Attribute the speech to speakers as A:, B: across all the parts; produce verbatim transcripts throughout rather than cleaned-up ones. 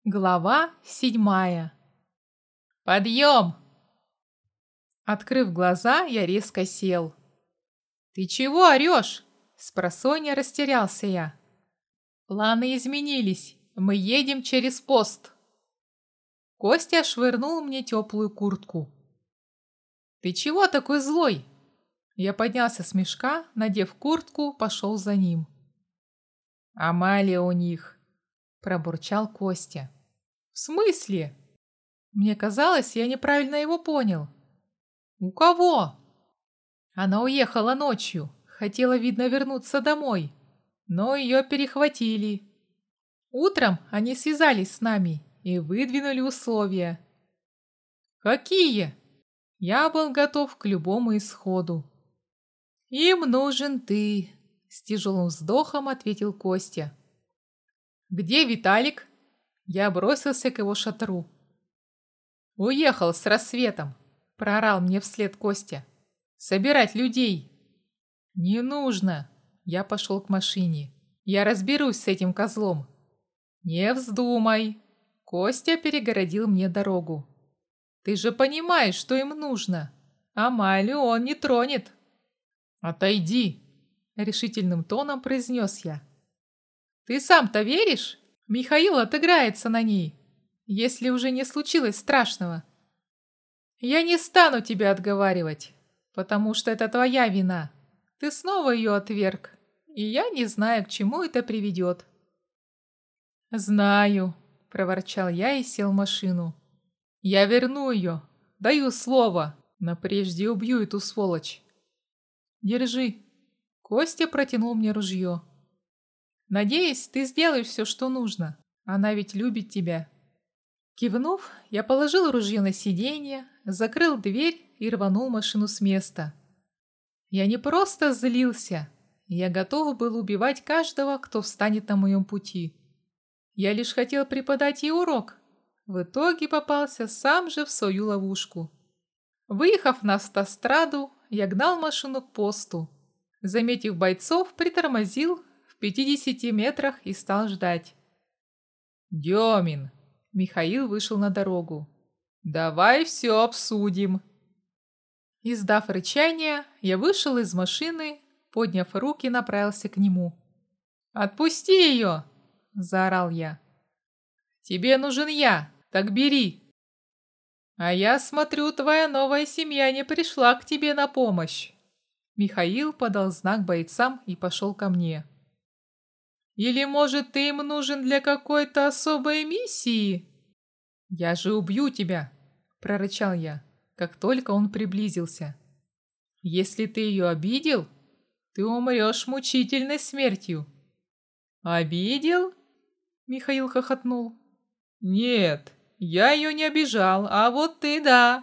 A: Глава седьмая. Подъем! Открыв глаза, я резко сел. «Ты чего орешь?» Спросонья растерялся я. «Планы изменились. Мы едем через пост». Костя швырнул мне теплую куртку. «Ты чего такой злой?» Я поднялся с мешка, надев куртку, пошел за ним. «Амалия у них», — пробурчал Костя. «В смысле?» Мне казалось, я неправильно его понял. «У кого?» Она уехала ночью, хотела, видно, вернуться домой, но ее перехватили. Утром они связались с нами и выдвинули условия. «Какие?» Я был готов к любому исходу. «Им нужен ты», — с тяжелым вздохом ответил Костя. «Где Виталик?» Я бросился к его шатру. «Уехал с рассветом», — проорал мне вслед Костя. «Собирать людей». «Не нужно». Я пошел к машине. «Я разберусь с этим козлом». «Не вздумай». Костя перегородил мне дорогу. «Ты же понимаешь, что им нужно. Амалию он не тронет». «Отойди», — решительным тоном произнес я. «Ты сам-то веришь? Михаил отыграется на ней, если уже не случилось страшного. Я не стану тебя отговаривать, потому что это твоя вина. Ты снова ее отверг, и я не знаю, к чему это приведет». «Знаю», — проворчал я и сел в машину. «Я верну ее, даю слово, но прежде убью эту сволочь». «Держи». Костя протянул мне ружье. «Надеюсь, ты сделаешь все, что нужно. Она ведь любит тебя». Кивнув, я положил ружье на сиденье, закрыл дверь и рванул машину с места. Я не просто злился, я готов был убивать каждого, кто встанет на моем пути. Я лишь хотел преподать ей урок. В итоге попался сам же в свою ловушку. Выехав на автостраду, я гнал машину к посту. Заметив бойцов, притормозил в пятидесяти метрах и стал ждать. «Демин!» Михаил вышел на дорогу. «Давай все обсудим». Издав рычание, я вышел из машины, подняв руки, направился к нему. «Отпусти ее!» – заорал я. «Тебе нужен я, так бери!» «А я смотрю, твоя новая семья не пришла к тебе на помощь!» Михаил подал знак бойцам и пошел ко мне. «Или, может, ты им нужен для какой-то особой миссии?» «Я же убью тебя!» – прорычал я, как только он приблизился. «Если ты ее обидел, ты умрешь мучительной смертью». «Обидел?» – Михаил хохотнул. «Нет, я ее не обижал, а вот ты да».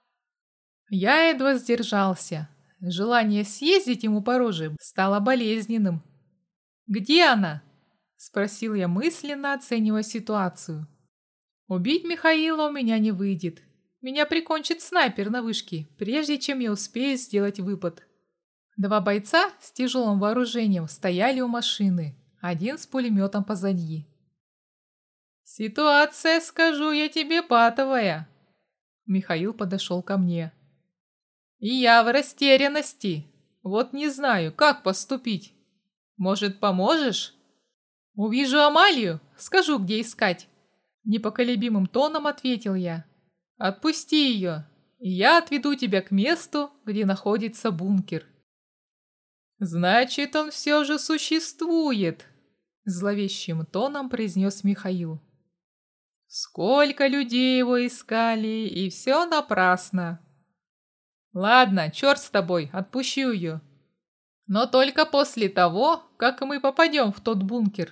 A: Я едва сдержался. Желание съездить ему по роже стало болезненным. «Где она?» – спросил я мысленно, оценивая ситуацию. «Убить Михаила у меня не выйдет. Меня прикончит снайпер на вышке, прежде чем я успею сделать выпад». Два бойца с тяжелым вооружением стояли у машины, один с пулеметом позади. «Ситуация, скажу я тебе, патовая». Михаил подошел ко мне. «И я в растерянности. Вот не знаю, как поступить. Может, поможешь?» «Увижу Амалию, скажу, где искать». Непоколебимым тоном ответил я. «Отпусти ее, и я отведу тебя к месту, где находится бункер». «Значит, он все же существует», — зловещим тоном произнес Михаил. «Сколько людей его искали, и все напрасно. Ладно, черт с тобой, отпущу ее. Но только после того, как мы попадем в тот бункер».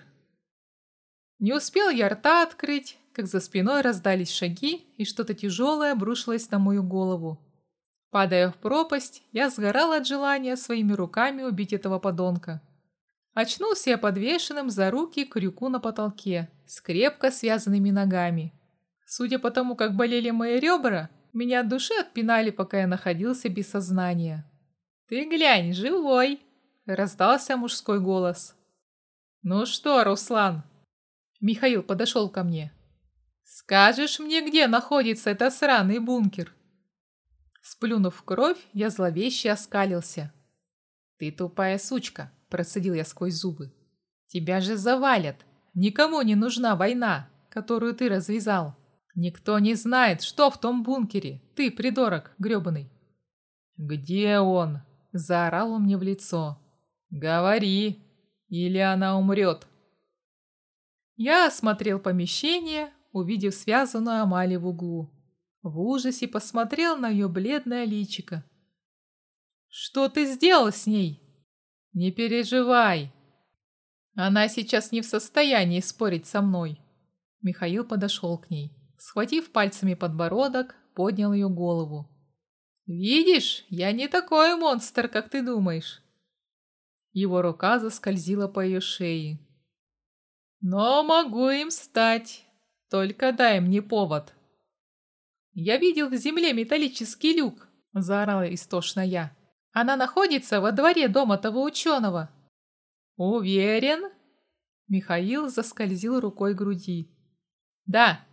A: Не успел я рта открыть, как за спиной раздались шаги, и что-то тяжелое обрушилось на мою голову. Падая в пропасть, я сгорал от желания своими руками убить этого подонка. Очнулся я подвешенным за руки к крюку на потолке, с крепко связанными ногами. Судя по тому, как болели мои ребра, меня от души отпинали, пока я находился без сознания. «Ты глянь, живой!» – раздался мужской голос. «Ну что, Руслан?» Михаил подошел ко мне. Скажешь мне, где находится этот сраный бункер?» Сплюнув в кровь, я зловеще оскалился. «Ты тупая сучка», – процедил я сквозь зубы. «Тебя же завалят. Никому не нужна война, которую ты развязал. Никто не знает, что в том бункере. Ты, придурок грёбаный». «Где он?» – заорал он мне в лицо. «Говори, или она умрет». Я осмотрел помещение, увидев связанную Амалию в углу. В ужасе посмотрел на ее бледное личико. «Что ты сделал с ней?» «Не переживай. Она сейчас не в состоянии спорить со мной». Михаил подошел к ней. Схватив пальцами подбородок, поднял ее голову. «Видишь, я не такой монстр, как ты думаешь». Его рука заскользила по ее шее. «Но могу им стать. Только дай мне повод». «Я видел в земле металлический люк», – заорала истошно я. «Она находится во дворе дома того ученого». «Уверен?» Михаил заскользил рукой к груди. «Да».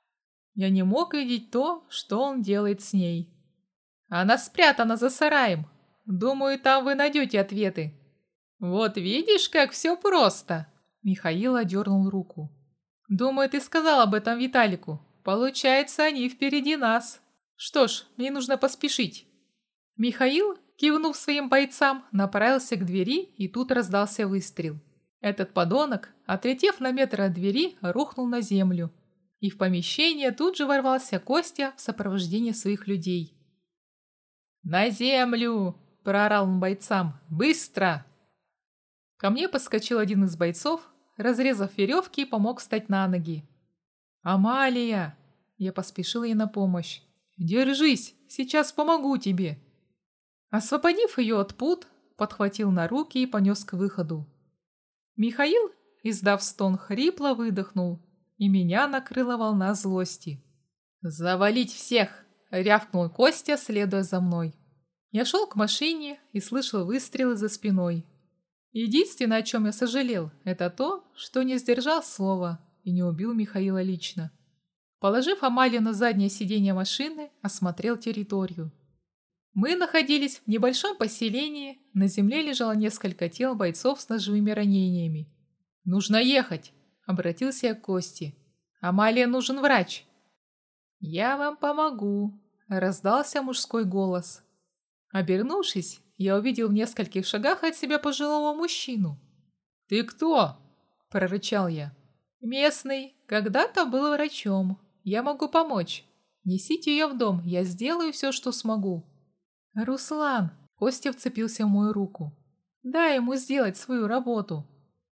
A: Я не мог видеть то, что он делает с ней. «Она спрятана за сараем. Думаю, там вы найдете ответы». «Вот видишь, как все просто!» Михаил одернул руку. «Думаю, ты сказал об этом Виталику. Получается, они впереди нас. Что ж, мне нужно поспешить». Михаил, кивнув своим бойцам, направился к двери, и тут раздался выстрел. Этот подонок, отлетев на метр от двери, рухнул на землю. И в помещение тут же ворвался Костя в сопровождении своих людей. «На землю!» – проорал он бойцам. «Быстро!» Ко мне подскочил один из бойцов, разрезав веревки, и помог встать на ноги. «Амалия!» – я поспешила ей на помощь. «Держись, сейчас помогу тебе!» Освободив ее от пут, подхватил на руки и понес к выходу. Михаил, издав стон, хрипло выдохнул, и меня накрыла волна злости. «Завалить всех!» – рявкнул Костя, следуя за мной. Я шел к машине и слышал выстрелы за спиной. Единственное, о чем я сожалел, это то, что не сдержал слова и не убил Михаила лично. Положив Амалию на заднее сиденье машины, осмотрел территорию. Мы находились в небольшом поселении, на земле лежало несколько тел бойцов с ножевыми ранениями. «Нужно ехать!» – обратился я к Косте. «Амалии нужен врач!» «Я вам помогу!» – раздался мужской голос. Обернувшись, я увидел в нескольких шагах от себя пожилого мужчину. «Ты кто?» – прорычал я. «Местный, когда-то был врачом. Я могу помочь. Несите ее в дом, я сделаю все, что смогу». «Руслан!» – Костя вцепился в мою руку. «Дай ему сделать свою работу».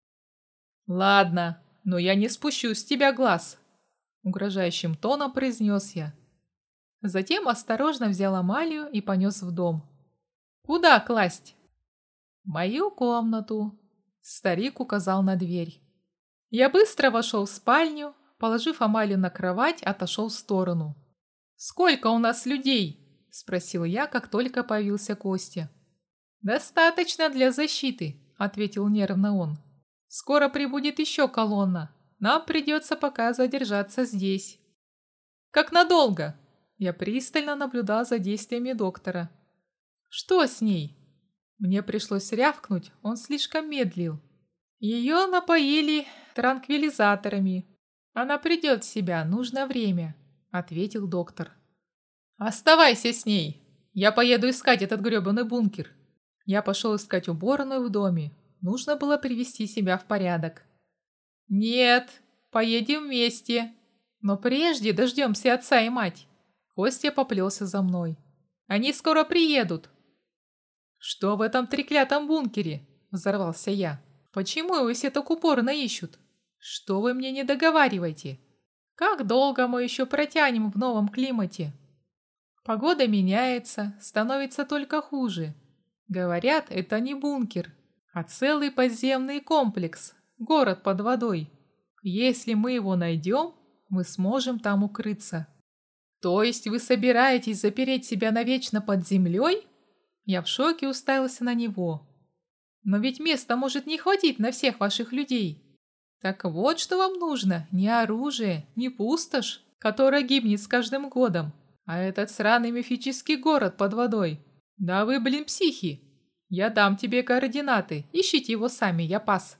A: «Ладно, но я не спущу с тебя глаз», – угрожающим тоном произнес я. Затем осторожно взял Амалию и понес в дом. «Куда класть?» «Мою комнату», – старик указал на дверь. Я быстро вошел в спальню, положив Амалию на кровать, отошел в сторону. «Сколько у нас людей?» – спросил я, как только появился Костя. «Достаточно для защиты», – ответил нервно он. «Скоро прибудет еще колонна. Нам придется пока задержаться здесь». «Как надолго?» Я пристально наблюдал за действиями доктора. «Что с ней?» Мне пришлось рявкнуть, он слишком медлил. «Ее напоили транквилизаторами. Она придет в себя, нужно время», — ответил доктор. «Оставайся с ней. Я поеду искать этот гребаный бункер». Я пошел искать уборную в доме. Нужно было привести себя в порядок. «Нет, поедем вместе. Но прежде дождемся отца и мать». Костя поплелся за мной. «Они скоро приедут». «Что в этом треклятом бункере?» – взорвался я. «Почему его все так упорно ищут? Что вы мне не договариваете? Как долго мы еще протянем в новом климате? Погода меняется, становится только хуже. Говорят, это не бункер, а целый подземный комплекс, город под водой. Если мы его найдем, мы сможем там укрыться». «То есть вы собираетесь запереть себя навечно под землей?» Я в шоке уставился на него. «Но ведь места может не хватить на всех ваших людей. Так вот, что вам нужно, не оружие, не пустошь, которая гибнет с каждым годом. А этот сраный мифический город под водой. Да вы, блин, психи. Я дам тебе координаты, ищите его сами, я пас.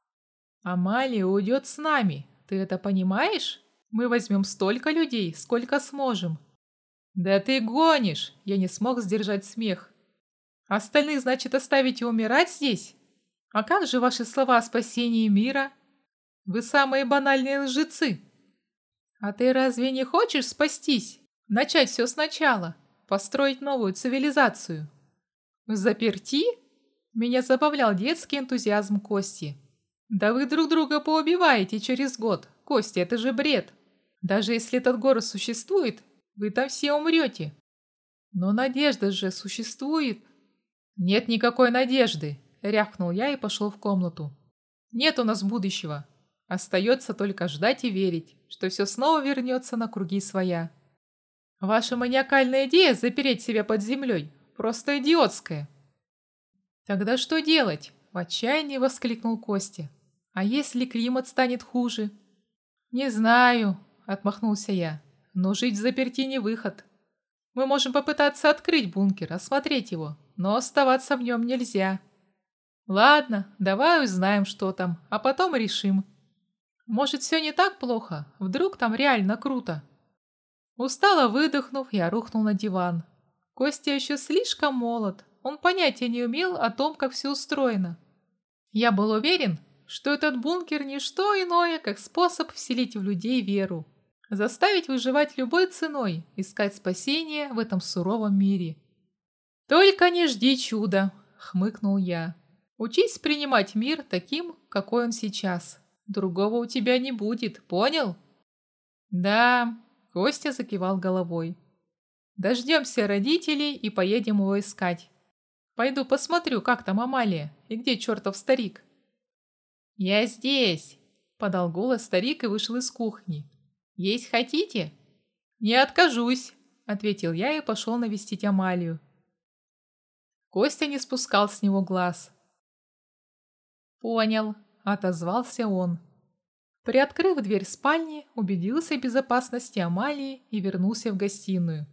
A: Амалия уйдет с нами, ты это понимаешь? Мы возьмем столько людей, сколько сможем. Да ты гонишь, я не смог сдержать смех. Остальных, значит, оставите умирать здесь? А как же ваши слова о спасении мира? Вы самые банальные лжецы. А ты разве не хочешь спастись? Начать все сначала, построить новую цивилизацию? Взаперти? Меня забавлял детский энтузиазм Кости. Да вы друг друга поубиваете через год. Костя, это же бред. Даже если этот город существует, вы там все умрете. Но надежда же существует. Нет никакой надежды, рявкнул я и пошел в комнату. Нет у нас будущего. Остается только ждать и верить, что все снова вернется на круги своя. Ваша маниакальная идея запереть себя под землей просто идиотская. Тогда что делать? В отчаянии воскликнул Костя. А если климат станет хуже? Не знаю, отмахнулся я, но жить взаперти не выход. Мы можем попытаться открыть бункер, осмотреть его, но оставаться в нем нельзя. Ладно, давай узнаем, что там, а потом решим. Может, все не так плохо? Вдруг там реально круто? Устало выдохнув, я рухнул на диван. Костя еще слишком молод, он понятия не имел о том, как все устроено. Я был уверен, что этот бункер не что иное, как способ вселить в людей веру, заставить выживать любой ценой, искать спасение в этом суровом мире. «Только не жди чуда», — хмыкнул я. «Учись принимать мир таким, какой он сейчас. Другого у тебя не будет, понял?» «Да», — Костя закивал головой. «Дождемся родителей и поедем его искать. Пойду посмотрю, как там Амалия и где чертов старик». «Я здесь», — подал голос старик и вышел из кухни. «Есть хотите?» «Не откажусь», — ответил я и пошел навестить Амалию. Костя не спускал с него глаз. «Понял», — отозвался он. Приоткрыв дверь спальни, убедился в безопасности Амалии и вернулся в гостиную.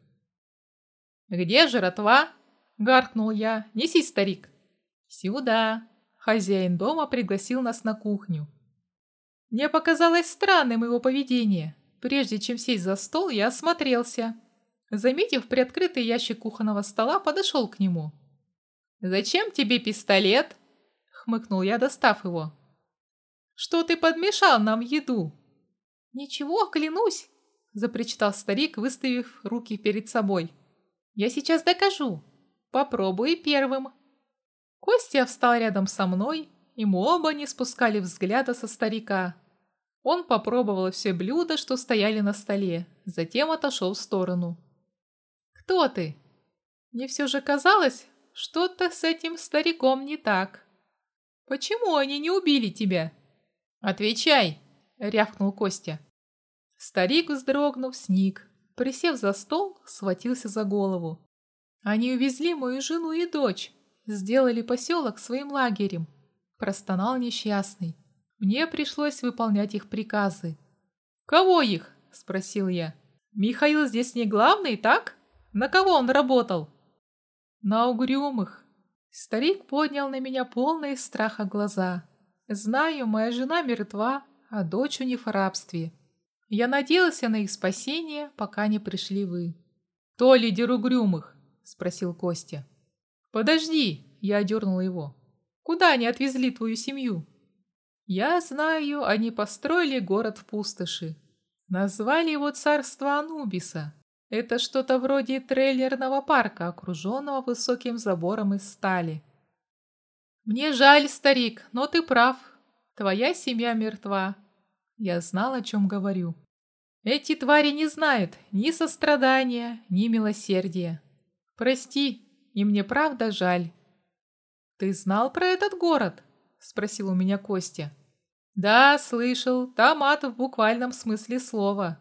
A: «Где жратва?» — гаркнул я. «Неси, старик». «Сюда». Хозяин дома пригласил нас на кухню. Мне показалось странным его поведение. Прежде чем сесть за стол, я осмотрелся. Заметив приоткрытый ящик кухонного стола, подошел к нему. «Зачем тебе пистолет?» — хмыкнул я, достав его. «Что ты подмешал нам в еду?» «Ничего, клянусь!» — запричитал старик, выставив руки перед собой. «Я сейчас докажу. Попробуй первым». Костя встал рядом со мной, и мы оба не спускали взгляда со старика. Он попробовал все блюда, что стояли на столе, затем отошел в сторону. «Кто ты?» Мне все же казалось, что-то с этим стариком не так. «Почему они не убили тебя?» «Отвечай!» — рявкнул Костя. Старик, вздрогнув, сник. Присев за стол, схватился за голову. «Они увезли мою жену и дочь, сделали поселок своим лагерем», — простонал несчастный. Мне пришлось выполнять их приказы. «Кого их?» — спросил я. «Михаил здесь не главный, так? На кого он работал?» «На угрюмых». Старик поднял на меня полные страха глаза. «Знаю, моя жена мертва, а дочь у них в рабстве. Я надеялся на их спасение, пока не пришли вы». «Кто лидер угрюмых?» — спросил Костя. «Подожди!» — я одернул его. «Куда они отвезли твою семью?» «Я знаю, они построили город в пустоши. Назвали его царство Анубиса. Это что-то вроде трейлерного парка, окруженного высоким забором из стали». «Мне жаль, старик, но ты прав. Твоя семья мертва». Я знал, о чем говорю. Эти твари не знают ни сострадания, ни милосердия. Прости, и мне правда жаль. «Ты знал про этот город?» — спросил у меня Костя. «Да, слышал, там ад в буквальном смысле слова.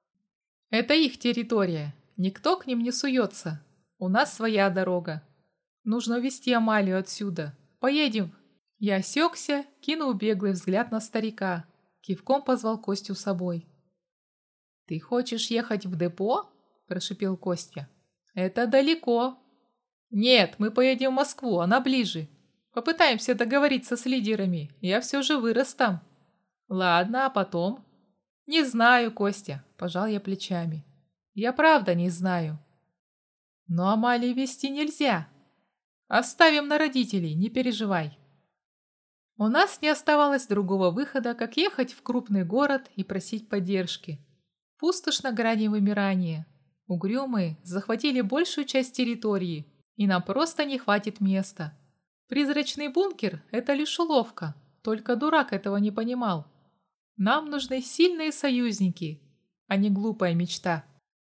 A: Это их территория, никто к ним не суется. У нас своя дорога. Нужно увезти Амалию отсюда. Поедем». Я осекся, кинул беглый взгляд на старика. Кивком позвал Костю с собой. «Ты хочешь ехать в депо?» – прошипел Костя. «Это далеко». «Нет, мы поедем в Москву, она ближе. Попытаемся договориться с лидерами, я все же вырос там». «Ладно, а потом?» «Не знаю, Костя», – пожал я плечами. «Я правда не знаю». «Но Амалии вести нельзя. Оставим на родителей, не переживай». У нас не оставалось другого выхода, как ехать в крупный город и просить поддержки. Пустошь на грани вымирания. Угрюмые захватили большую часть территории, и нам просто не хватит места. Призрачный бункер – это лишь уловка, только дурак этого не понимал. Нам нужны сильные союзники, а не глупая мечта.